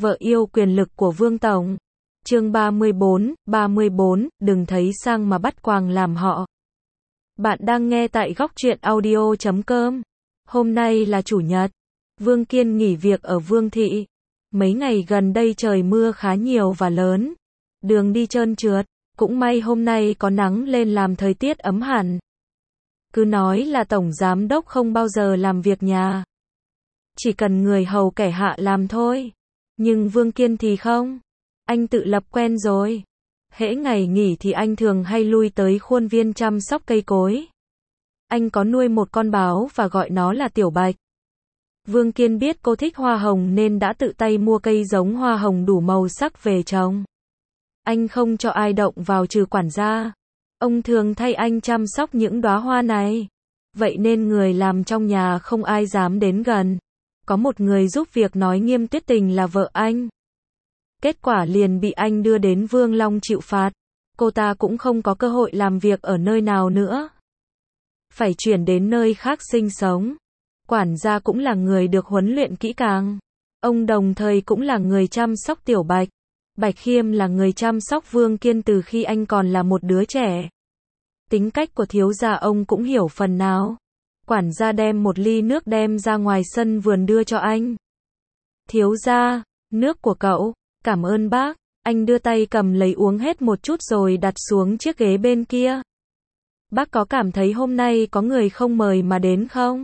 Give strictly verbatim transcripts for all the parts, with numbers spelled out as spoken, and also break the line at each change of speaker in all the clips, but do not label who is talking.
Vợ yêu quyền lực của Vương Tổng. Chương ba mươi bốn, ba mươi bốn, đừng thấy sang mà bắt quàng làm họ. Bạn đang nghe tại góc truyện audio chấm com. Hôm nay là chủ nhật. Vương Kiên nghỉ việc ở Vương Thị. Mấy ngày gần đây trời mưa khá nhiều và lớn. Đường đi trơn trượt. Cũng may hôm nay có nắng lên làm thời tiết ấm hẳn. Cứ nói là tổng giám đốc không bao giờ làm việc nhà. Chỉ cần người hầu kẻ hạ làm thôi. Nhưng Vương Kiên thì không. Anh tự lập quen rồi. Hễ ngày nghỉ thì anh thường hay lui tới khuôn viên chăm sóc cây cối. Anh có nuôi một con báo và gọi nó là Tiểu Bạch. Vương Kiên biết cô thích hoa hồng nên đã tự tay mua cây giống hoa hồng đủ màu sắc về trồng. Anh không cho ai động vào trừ quản gia. Ông thường thay anh chăm sóc những đóa hoa này. Vậy nên người làm trong nhà không ai dám đến gần. Có một người giúp việc nói Nghiêm Tuyết Tình là vợ anh. Kết quả liền bị anh đưa đến Vương Long chịu phạt. Cô ta cũng không có cơ hội làm việc ở nơi nào nữa. Phải chuyển đến nơi khác sinh sống. Quản gia cũng là người được huấn luyện kỹ càng. Ông đồng thời cũng là người chăm sóc Tiểu Bạch. Bạch Khiêm là người chăm sóc Vương Kiên từ khi anh còn là một đứa trẻ. Tính cách của thiếu gia ông cũng hiểu phần nào. Quản gia đem một ly nước đem ra ngoài sân vườn đưa cho anh. Thiếu gia, nước của cậu. Cảm ơn bác. Anh đưa tay cầm lấy uống hết một chút rồi đặt xuống chiếc ghế bên kia. Bác có cảm thấy hôm nay có người không mời mà đến không?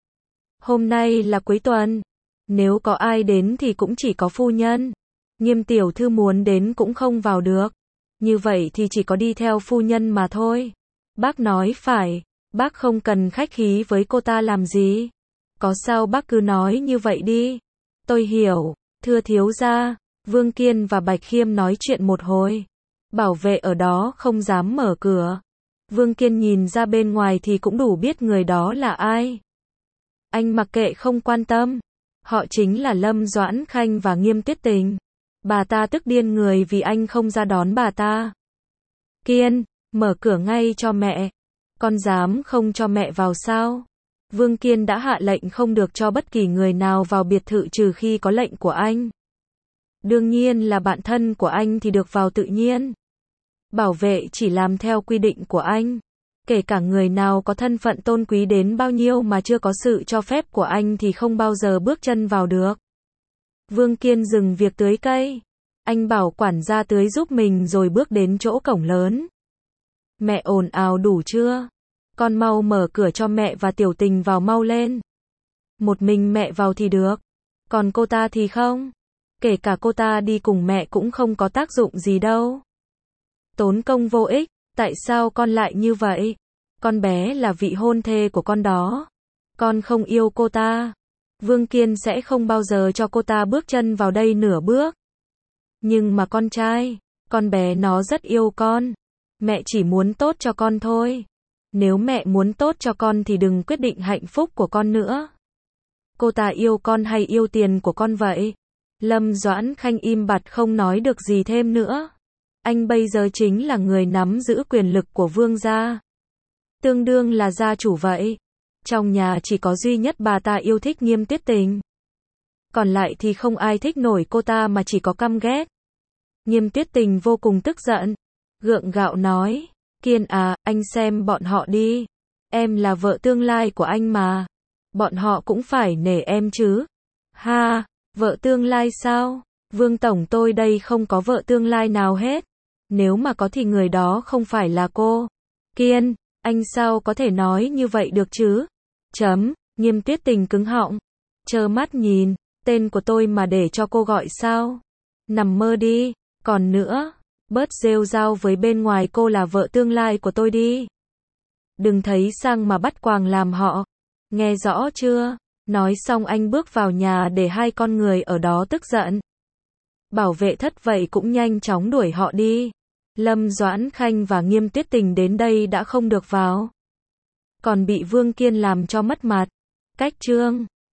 Hôm nay là cuối tuần. Nếu có ai đến thì cũng chỉ có phu nhân. Nghiêm tiểu thư muốn đến cũng không vào được. Như vậy thì chỉ có đi theo phu nhân mà thôi. Bác nói phải. Bác không cần khách khí với cô ta làm gì. Có sao bác cứ nói như vậy đi. Tôi hiểu. Thưa thiếu gia. Vương Kiên và Bạch Khiêm nói chuyện một hồi. Bảo vệ ở đó không dám mở cửa. Vương Kiên nhìn ra bên ngoài thì cũng đủ biết người đó là ai. Anh mặc kệ không quan tâm. Họ chính là Lâm Doãn Khanh và Nghiêm Tuyết Tình. Bà ta tức điên người vì anh không ra đón bà ta. Kiên, mở cửa ngay cho mẹ. Con dám không cho mẹ vào sao? Vương Kiên đã hạ lệnh không được cho bất kỳ người nào vào biệt thự trừ khi có lệnh của anh. Đương nhiên là bạn thân của anh thì được vào tự nhiên. Bảo vệ chỉ làm theo quy định của anh. Kể cả người nào có thân phận tôn quý đến bao nhiêu mà chưa có sự cho phép của anh thì không bao giờ bước chân vào được. Vương Kiên dừng việc tưới cây. Anh bảo quản gia tưới giúp mình rồi bước đến chỗ cổng lớn. Mẹ ồn ào đủ chưa? Con mau mở cửa cho mẹ và Tiểu Tình vào mau lên. Một mình mẹ vào thì được. Còn cô ta thì không. Kể cả cô ta đi cùng mẹ cũng không có tác dụng gì đâu. Tốn công vô ích. Tại sao con lại như vậy? Con bé là vị hôn thê của con đó. Con không yêu cô ta. Vương Kiên sẽ không bao giờ cho cô ta bước chân vào đây nửa bước. Nhưng mà con trai, con bé nó rất yêu con. Mẹ chỉ muốn tốt cho con thôi. Nếu mẹ muốn tốt cho con thì đừng quyết định hạnh phúc của con nữa. Cô ta yêu con hay yêu tiền của con vậy? Lâm Doãn Khanh im bặt không nói được gì thêm nữa. Anh bây giờ chính là người nắm giữ quyền lực của Vương gia. Tương đương là gia chủ vậy. Trong nhà chỉ có duy nhất bà ta yêu thích Nghiêm Tuyết Tình. Còn lại thì không ai thích nổi cô ta mà chỉ có căm ghét. Nghiêm Tuyết Tình vô cùng tức giận. Gượng gạo nói. Kiên à, anh xem bọn họ đi. Em là vợ tương lai của anh mà. Bọn họ cũng phải nể em chứ. Ha, vợ tương lai sao? Vương Tổng tôi đây không có vợ tương lai nào hết. Nếu mà có thì người đó không phải là cô. Kiên, anh sao có thể nói như vậy được chứ? Chấm, Nghiêm Tuyết Tình cứng họng. Trơ mắt nhìn, tên của tôi mà để cho cô gọi sao? Nằm mơ đi, còn nữa, bớt rêu rao với bên ngoài cô là vợ tương lai của tôi đi. Đừng thấy sang mà bắt quàng làm họ. Nghe rõ chưa? Nói xong anh bước vào nhà để hai con người ở đó tức giận. Bảo vệ thất vậy cũng nhanh chóng đuổi họ đi. Lâm Doãn Khanh và Nghiêm Tuyết Tình đến đây đã không được vào. Còn bị Vương Kiên làm cho mất mặt. Cách chương